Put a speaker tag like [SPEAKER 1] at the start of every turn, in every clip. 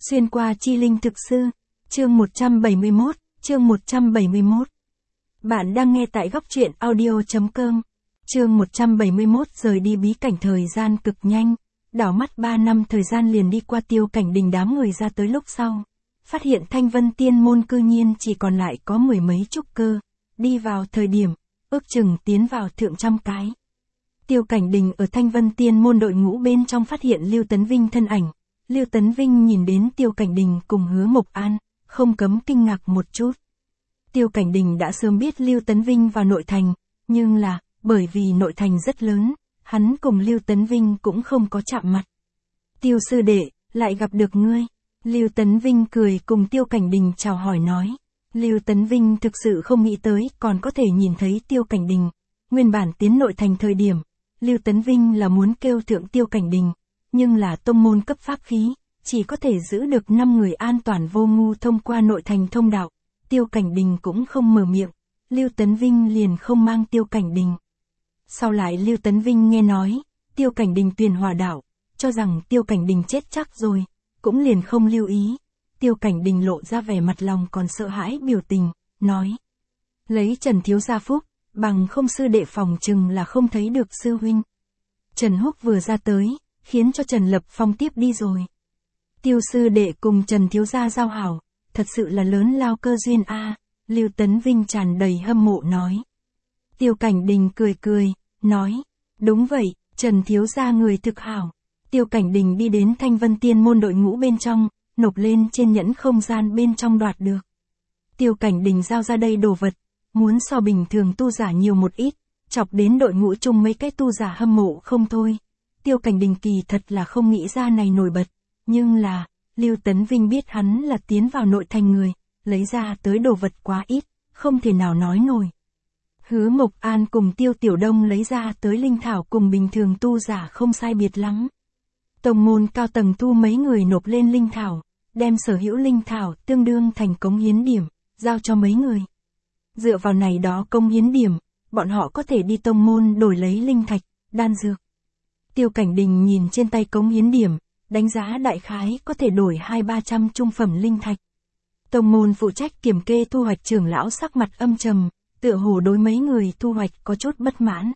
[SPEAKER 1] Xuyên qua chi linh thực sư, chương 171. Bạn đang nghe tại góc truyện audio.com. Chương 171 rời đi bí cảnh thời gian cực nhanh, đảo mắt 3 năm thời gian liền đi qua. Tiêu Cảnh Đình đám người ra tới lúc sau, phát hiện Thanh Vân Tiên môn cư nhiên chỉ còn lại có mười mấy trúc cơ, đi vào thời điểm, ước chừng tiến vào thượng trăm cái. Tiêu Cảnh Đình ở Thanh Vân Tiên môn đội ngũ bên trong phát hiện Lưu Tấn Vinh thân ảnh. Lưu Tấn Vinh nhìn đến Tiêu Cảnh Đình cùng Hứa Mộc An, không cấm kinh ngạc một chút. Tiêu Cảnh Đình đã sớm biết Lưu Tấn Vinh vào nội thành, nhưng là, bởi vì nội thành rất lớn, hắn cùng Lưu Tấn Vinh cũng không có chạm mặt. Tiêu sư đệ, lại gặp được ngươi. Lưu Tấn Vinh cười cùng Tiêu Cảnh Đình chào hỏi nói. Lưu Tấn Vinh thực sự không nghĩ tới còn có thể nhìn thấy Tiêu Cảnh Đình. Nguyên bản tiến nội thành thời điểm, Lưu Tấn Vinh là muốn kêu thượng Tiêu Cảnh Đình, nhưng là tông môn cấp pháp khí, chỉ có thể giữ được 5 người an toàn vô ngu thông qua nội thành thông đạo. Tiêu Cảnh Đình cũng không mở miệng, Lưu Tấn Vinh liền không mang Tiêu Cảnh Đình. Sau lại Lưu Tấn Vinh nghe nói, Tiêu Cảnh Đình tuyền hỏa đạo, cho rằng Tiêu Cảnh Đình chết chắc rồi, cũng liền không lưu ý. Tiêu Cảnh Đình lộ ra vẻ mặt lòng còn sợ hãi biểu tình, nói. Lấy Trần thiếu gia phúc, bằng không sư đệ phòng chừng là không thấy được sư huynh. Trần Húc vừa ra tới, khiến cho Trần Lập Phong tiếp đi rồi. Tiêu sư đệ cùng Trần thiếu gia giao hảo, thật sự là lớn lao cơ duyên a. Lưu Tấn Vinh tràn đầy hâm mộ nói. Tiêu Cảnh Đình cười cười, nói, đúng vậy, Trần thiếu gia người thực hảo. Tiêu Cảnh Đình đi đến Thanh Vân Tiên môn đội ngũ bên trong, nộp lên trên nhẫn không gian bên trong đoạt được. Tiêu Cảnh Đình giao ra đây đồ vật, muốn so bình thường tu giả nhiều một ít, chọc đến đội ngũ chung mấy cái tu giả hâm mộ không thôi. Tiêu Cảnh Đình kỳ thật là không nghĩ ra này nổi bật, nhưng là, Lưu Tấn Vinh biết hắn là tiến vào nội thành người, lấy ra tới đồ vật quá ít, không thể nào nói nổi. Hứa Mộc An cùng Tiêu Tiểu Đông lấy ra tới linh thảo cùng bình thường tu giả không sai biệt lắm. Tông môn cao tầng thu mấy người nộp lên linh thảo, đem sở hữu linh thảo tương đương thành cống hiến điểm, giao cho mấy người. Dựa vào này đó cống hiến điểm, bọn họ có thể đi tông môn đổi lấy linh thạch, đan dược. Tiêu Cảnh Đình nhìn trên tay cống hiến điểm, đánh giá đại khái có thể đổi 200-300 trung phẩm linh thạch. Tông môn phụ trách kiểm kê thu hoạch trưởng lão sắc mặt âm trầm, tựa hồ đối mấy người thu hoạch có chút bất mãn.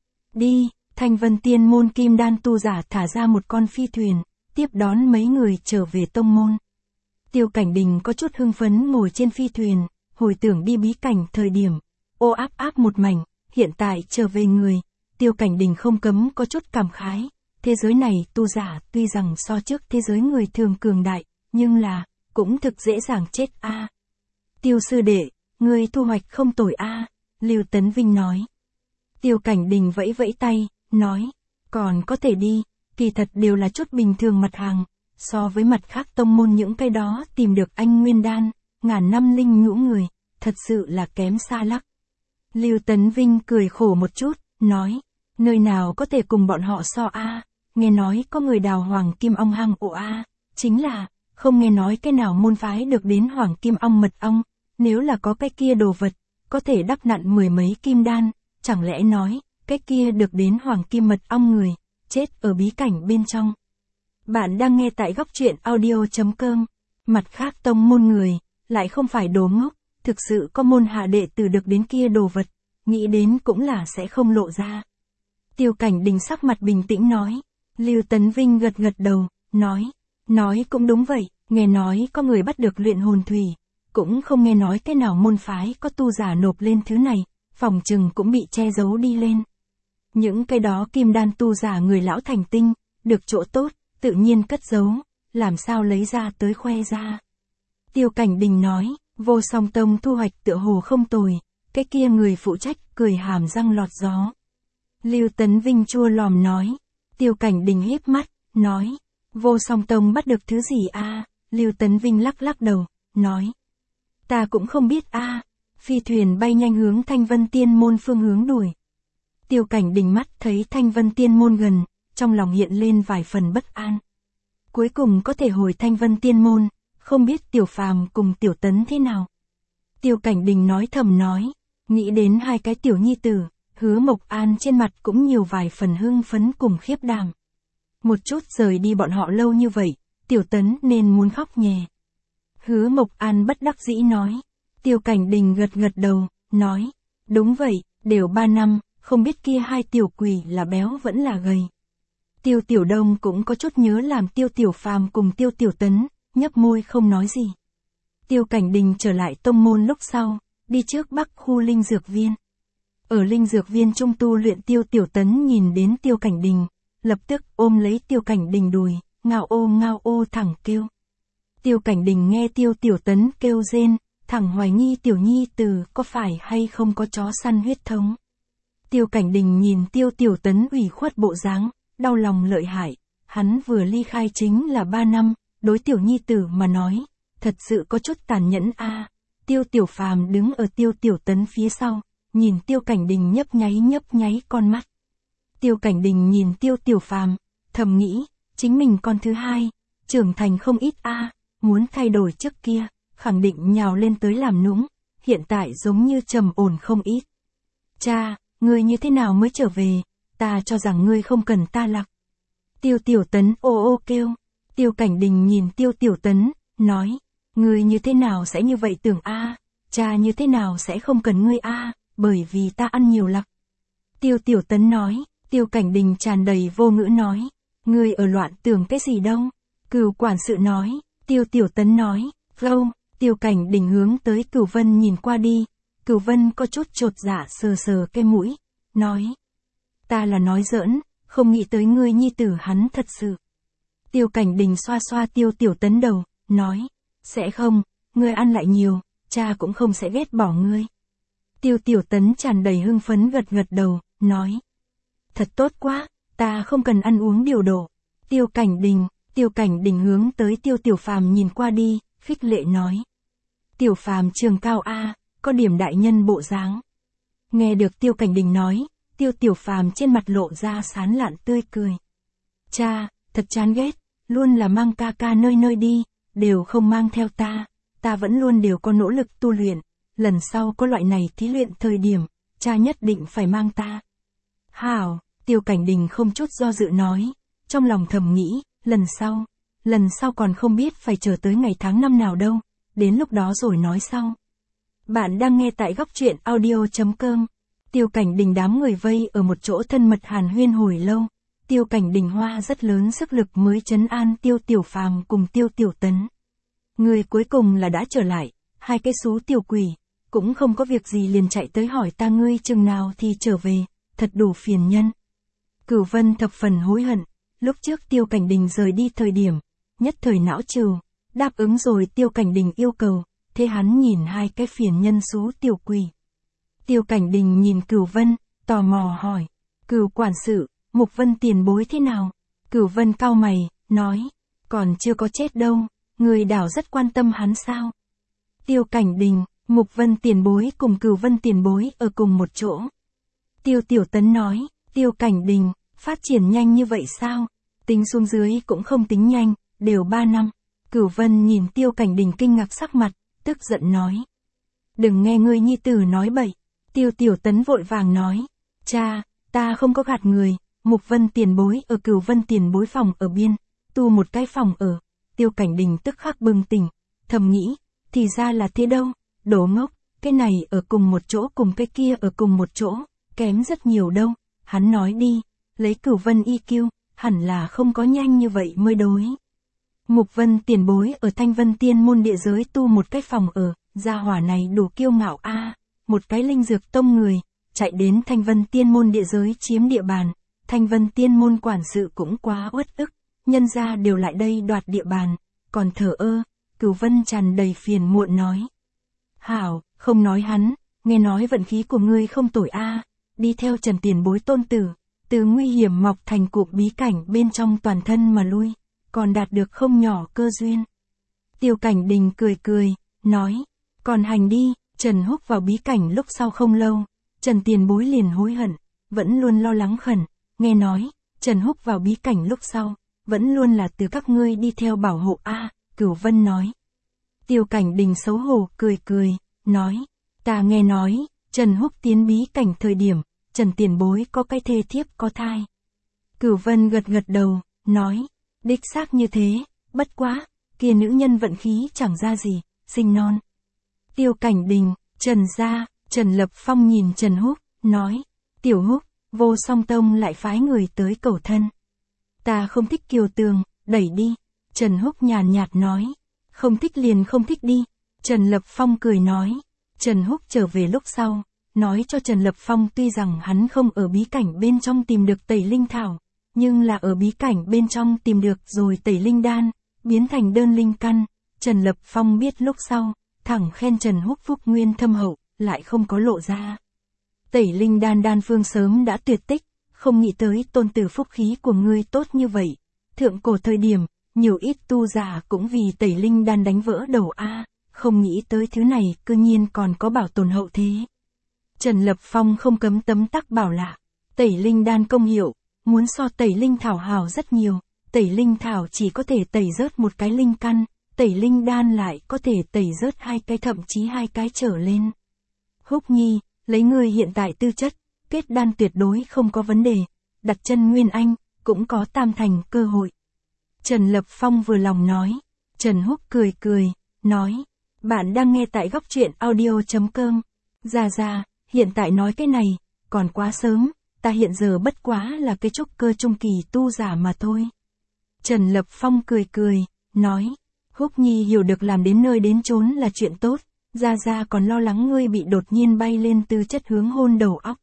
[SPEAKER 1] Đi, Thanh Vân Tiên môn kim đan tu giả thả ra một con phi thuyền, tiếp đón mấy người trở về tông môn. Tiêu Cảnh Đình có chút hưng phấn ngồi trên phi thuyền, hồi tưởng đi bí cảnh thời điểm, ô áp áp một mảnh, hiện tại trở về người. Tiêu Cảnh Đình không cấm có chút cảm khái, thế giới này tu giả tuy rằng so trước thế giới người thường cường đại, nhưng là, cũng thực dễ dàng chết a. Tiêu sư đệ, ngươi thu hoạch không tồi a. Lưu Tấn Vinh nói. Tiêu Cảnh Đình vẫy vẫy tay, nói, còn có thể đi, kỳ thật đều là chút bình thường mặt hàng, so với mặt khác tông môn những cái đó tìm được anh nguyên đan, ngàn năm linh nhũ người, thật sự là kém xa lắc. Lưu Tấn Vinh cười khổ một chút, nói, nơi nào có thể cùng bọn họ so a, nghe nói có người đào hoàng kim ong hang ổ a, chính là, không nghe nói cái nào môn phái được đến hoàng kim ong mật ong, nếu là có cái kia đồ vật, có thể đắp nặn mười mấy kim đan, chẳng lẽ nói, cái kia được đến hoàng kim mật ong người, chết ở bí cảnh bên trong. Bạn đang nghe tại góc truyện audio.com, mặt khác tông môn người, lại không phải đồ ngốc, thực sự có môn hạ đệ tử được đến kia đồ vật, nghĩ đến cũng là sẽ không lộ ra. Tiêu Cảnh Đình sắc mặt bình tĩnh nói, Lưu Tấn Vinh gật gật đầu, nói cũng đúng vậy, nghe nói có người bắt được luyện hồn thủy, cũng không nghe nói cái nào môn phái có tu giả nộp lên thứ này, phòng chừng cũng bị che giấu đi lên. Những cái đó kim đan tu giả người lão thành tinh, được chỗ tốt, tự nhiên cất giấu, làm sao lấy ra tới khoe ra. Tiêu Cảnh Đình nói, Vô Song Tông thu hoạch tựa hồ không tồi, cái kia người phụ trách cười hàm răng lọt gió. Lưu Tấn Vinh chua lòm nói. Tiêu Cảnh Đình híp mắt, nói, Vô Song Tông bắt được thứ gì a? Lưu Tấn Vinh lắc lắc đầu, nói, ta cũng không biết a. Phi thuyền bay nhanh hướng Thanh Vân Tiên môn phương hướng đuổi. Tiêu Cảnh Đình mắt thấy Thanh Vân Tiên môn gần, trong lòng hiện lên vài phần bất an. Cuối cùng có thể hồi Thanh Vân Tiên môn, không biết Tiểu Phàm cùng Tiểu Tấn thế nào. Tiêu Cảnh Đình nói thầm nói, nghĩ đến hai cái tiểu nhi tử, Hứa Mộc An trên mặt cũng nhiều vài phần hưng phấn cùng khiếp đảm. Một chút rời đi bọn họ lâu như vậy, Tiểu Tấn nên muốn khóc nhè. Hứa Mộc An bất đắc dĩ nói. Tiêu Cảnh Đình gật gật đầu, nói. Đúng vậy, đều 3 năm, không biết kia hai tiểu quỷ là béo vẫn là gầy. Tiêu Tiểu Đông cũng có chút nhớ làm Tiêu Tiểu Phàm cùng Tiêu Tiểu Tấn, nhấp môi không nói gì. Tiêu Cảnh Đình trở lại tông môn lúc sau, đi trước Bắc khu linh dược viên. Ở linh dược viên trung tu luyện Tiêu Tiểu Tấn nhìn đến Tiêu Cảnh Đình, lập tức ôm lấy Tiêu Cảnh Đình đùi, ngao ô thẳng kêu. Tiêu Cảnh Đình nghe Tiêu Tiểu Tấn kêu rên, thẳng hoài nghi Tiểu Nhi Tử có phải hay không có chó săn huyết thống. Tiêu Cảnh Đình nhìn Tiêu Tiểu Tấn ủy khuất bộ dáng, đau lòng lợi hại, hắn vừa ly khai chính là 3 năm, đối Tiểu Nhi Tử mà nói, thật sự có chút tàn nhẫn a. Tiêu Tiểu Phàm đứng ở Tiêu Tiểu Tấn phía sau, nhìn Tiêu Cảnh Đình nhấp nháy con mắt. Tiêu Cảnh Đình nhìn Tiêu Tiểu Phàm, thầm nghĩ, chính mình con thứ hai, trưởng thành không ít a, muốn thay đổi trước kia, khẳng định nhào lên tới làm nũng, hiện tại giống như trầm ổn không ít. Cha, ngươi như thế nào mới trở về, ta cho rằng ngươi không cần ta lạc. Tiêu Tiểu Tấn ô kêu. Tiêu Cảnh Đình nhìn Tiêu Tiểu Tấn, nói, ngươi như thế nào sẽ như vậy tưởng a, cha như thế nào sẽ không cần ngươi a, bởi vì ta ăn nhiều lạc. Tiêu Tiểu Tấn nói. Tiêu Cảnh Đình tràn đầy vô ngữ nói, ngươi ở loạn tưởng cái gì đâu. Cửu quản sự nói. Tiêu Tiểu Tấn nói, gâu. Tiêu Cảnh Đình hướng tới Cửu Vân nhìn qua đi, Cửu Vân có chút chột dạ sờ cái mũi, nói, ta là nói giỡn, không nghĩ tới ngươi nhi tử hắn thật sự. Tiêu Cảnh Đình xoa Tiêu Tiểu Tấn đầu, nói, sẽ không, ngươi ăn lại nhiều, cha cũng không sẽ ghét bỏ ngươi. Tiêu Tiểu Tấn tràn đầy hưng phấn gật đầu, nói, thật tốt quá, ta không cần ăn uống điều độ. Tiêu Cảnh Đình hướng tới Tiêu Tiểu Phàm nhìn qua đi, khích lệ nói, Tiểu Phàm trường cao a, có điểm đại nhân bộ dáng. Nghe được Tiêu Cảnh Đình nói, Tiêu Tiểu Phàm trên mặt lộ ra sán lạn tươi cười. Cha, thật chán ghét, luôn là mang ca ca nơi đi, đều không mang theo ta vẫn luôn đều có nỗ lực tu luyện, lần sau có loại này thí luyện thời điểm, cha nhất định phải mang ta. Hảo, Tiêu Cảnh Đình không chút do dự nói, trong lòng thầm nghĩ, lần sau còn không biết phải chờ tới ngày tháng năm nào đâu, đến lúc đó rồi nói sau. Bạn đang nghe tại góc truyện audio.com. Tiêu Cảnh Đình đám người vây ở một chỗ thân mật hàn huyên hồi lâu. Tiêu Cảnh Đình hoa rất lớn sức lực mới trấn an Tiêu Tiểu Phàm cùng Tiêu Tiểu Tấn. Người cuối cùng là đã trở lại, hai cái xú tiểu quỷ, cũng không có việc gì liền chạy tới hỏi ta ngươi chừng nào thì trở về, thật đủ phiền nhân. Cửu Vân thập phần hối hận, lúc trước Tiêu Cảnh Đình rời đi thời điểm, nhất thời não trừ, đáp ứng rồi Tiêu Cảnh Đình yêu cầu, thế hắn nhìn hai cái phiền nhân xú tiểu quỷ. Tiêu Cảnh Đình nhìn Cửu Vân, tò mò hỏi, Cửu quản sự, Mục Vân tiền bối thế nào? Cửu Vân cau mày, nói, còn chưa có chết đâu, người đảo rất quan tâm hắn sao? Tiêu Cảnh Đình, Mục Vân tiền bối cùng Cửu Vân tiền bối ở cùng một chỗ. Tiêu Tiểu Tấn nói, Tiêu Cảnh Đình, phát triển nhanh như vậy sao? Tính xuống dưới cũng không tính nhanh, đều 3 năm. Cửu Vân nhìn Tiêu Cảnh Đình kinh ngạc sắc mặt, tức giận nói. Đừng nghe ngươi nhi tử nói bậy. Tiêu Tiểu Tấn vội vàng nói, cha, ta không có gạt người, Mục Vân tiền bối ở Cửu Vân tiền bối phòng ở biên, tu một cái phòng ở. Tiêu Cảnh Đình tức khắc bừng tỉnh, thầm nghĩ, thì ra là thế đâu, đổ ngốc, cái này ở cùng một chỗ cùng cái kia ở cùng một chỗ, kém rất nhiều đâu. Hắn nói đi, lấy Cửu Vân IQ, hẳn là không có nhanh như vậy mới đối. Mục Vân tiền bối ở Thanh Vân Tiên môn địa giới tu một cái phòng ở, gia hỏa này đủ kiêu ngạo a, một cái linh dược tông người, chạy đến Thanh Vân Tiên môn địa giới chiếm địa bàn, Thanh Vân Tiên môn quản sự cũng quá uất ức, nhân gia đều lại đây đoạt địa bàn, còn thờ ơ. Cửu Vân tràn đầy phiền muộn nói. Hảo, không nói hắn, nghe nói vận khí của ngươi không tồi a, đi theo Trần tiền bối tôn tử, từ nguy hiểm mọc thành cuộc bí cảnh bên trong toàn thân mà lui, còn đạt được không nhỏ cơ duyên. Tiêu Cảnh Đình cười, nói, còn hành đi. Trần Húc vào bí cảnh lúc sau không lâu, Trần tiền bối liền hối hận, vẫn luôn lo lắng khẩn, nghe nói, Trần Húc vào bí cảnh lúc sau, vẫn luôn là từ các ngươi đi theo bảo hộ a. Cửu Vân nói. Tiêu Cảnh Đình xấu hổ cười, nói, ta nghe nói, Trần Húc tiến bí cảnh thời điểm, Trần tiền bối có cái thê thiếp có thai. Cửu Vân gật đầu, nói, đích xác như thế, Bất quá, kia nữ nhân vận khí chẳng ra gì, sinh non. Tiêu Cảnh Đình, Trần gia, Trần Lập Phong nhìn Trần Húc, nói, Tiểu Húc, Vô Song Tông lại phái người tới cầu thân. Ta không thích Kiều Tường, đẩy đi. Trần Húc nhàn nhạt nói, không thích liền không thích đi. Trần Lập Phong cười nói, Trần Húc trở về lúc sau, nói cho Trần Lập Phong tuy rằng hắn không ở bí cảnh bên trong tìm được tẩy linh thảo, nhưng là ở bí cảnh bên trong tìm được rồi tẩy linh đan, biến thành đơn linh căn. Trần Lập Phong biết lúc sau, thẳng khen Trần Húc phúc nguyên thâm hậu, lại không có lộ ra. Tẩy linh đan đan phương sớm đã tuyệt tích, không nghĩ tới tôn tử phúc khí của ngươi tốt như vậy. Thượng cổ thời điểm, nhiều ít tu giả cũng vì tẩy linh đan đánh vỡ đầu a, không nghĩ tới thứ này cư nhiên còn có bảo tồn hậu thế. Trần Lập Phong không cấm tấm tắc bảo lạ, tẩy linh đan công hiệu, muốn so tẩy linh thảo hào rất nhiều, tẩy linh thảo chỉ có thể tẩy rớt một cái linh căn, tẩy linh đan lại có thể tẩy rớt 2 cái thậm chí 2 cái trở lên. Húc Nhi, lấy ngươi hiện tại tư chất, kết đan tuyệt đối không có vấn đề, đặt chân Nguyên Anh, cũng có tam thành cơ hội. Trần Lập Phong vừa lòng nói, Trần Húc cười cười, nói, bạn đang nghe tại góc truyện audio.com. Dạ, hiện tại nói cái này, còn quá sớm, ta hiện giờ bất quá là cái trúc cơ trung kỳ tu giả mà thôi. Trần Lập Phong cười cười, nói, Húc Nhi hiểu được làm đến nơi đến chốn là chuyện tốt, Dạ còn lo lắng ngươi bị đột nhiên bay lên tư chất hướng hôn đầu óc.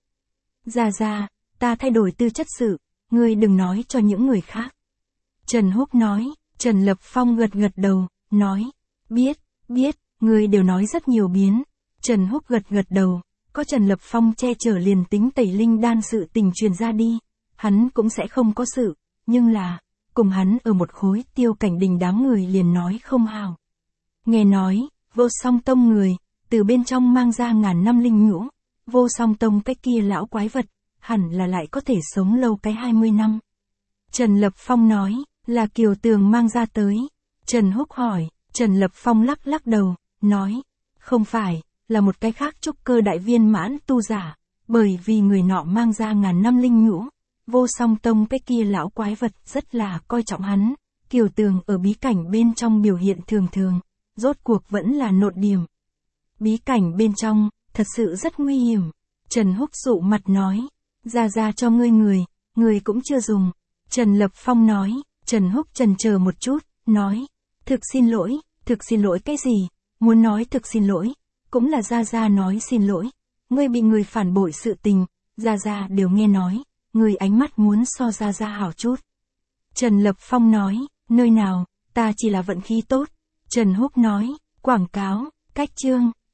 [SPEAKER 1] Dạ, ta thay đổi tư chất sự, ngươi đừng nói cho những người khác. Trần Húc nói, Trần Lập Phong gật đầu, nói, biết, ngươi đều nói rất nhiều biến. Trần Húc gật đầu, có Trần Lập Phong che chở liền tính tẩy linh đan sự tình truyền ra đi, hắn cũng sẽ không có sự, nhưng là, cùng hắn ở một khối Tiêu Cảnh Đình đám người liền nói không hào. Nghe nói, Vô Song Tông người, từ bên trong mang ra ngàn năm linh nhũ, Vô Song Tông cái kia lão quái vật, hẳn là lại có thể sống lâu cái 20 năm. Trần Lập Phong nói, là Kiều Tường mang ra tới. Trần Húc hỏi, Trần Lập Phong lắc đầu, nói, không phải, là một cái khác trúc cơ đại viên mãn tu giả, bởi vì người nọ mang ra ngàn năm linh nhũ, Vô Song Tông cái kia lão quái vật rất là coi trọng hắn, Kiều Tường ở bí cảnh bên trong biểu hiện thường, rốt cuộc vẫn là nột điểm. Bí cảnh bên trong, thật sự rất nguy hiểm. Trần Húc dụ mặt nói, ra cho người cũng chưa dùng. Trần Lập Phong nói, Trần Húc chần chờ một chút, nói, thực xin lỗi cái gì, muốn nói thực xin lỗi, cũng là ra nói xin lỗi, ngươi bị người phản bội sự tình, ra đều nghe nói, người ánh mắt muốn so ra hảo chút. Trần Lập Phong nói, nơi nào, ta chỉ là vận khí tốt. Trần Húc nói, quảng cáo, cách chương.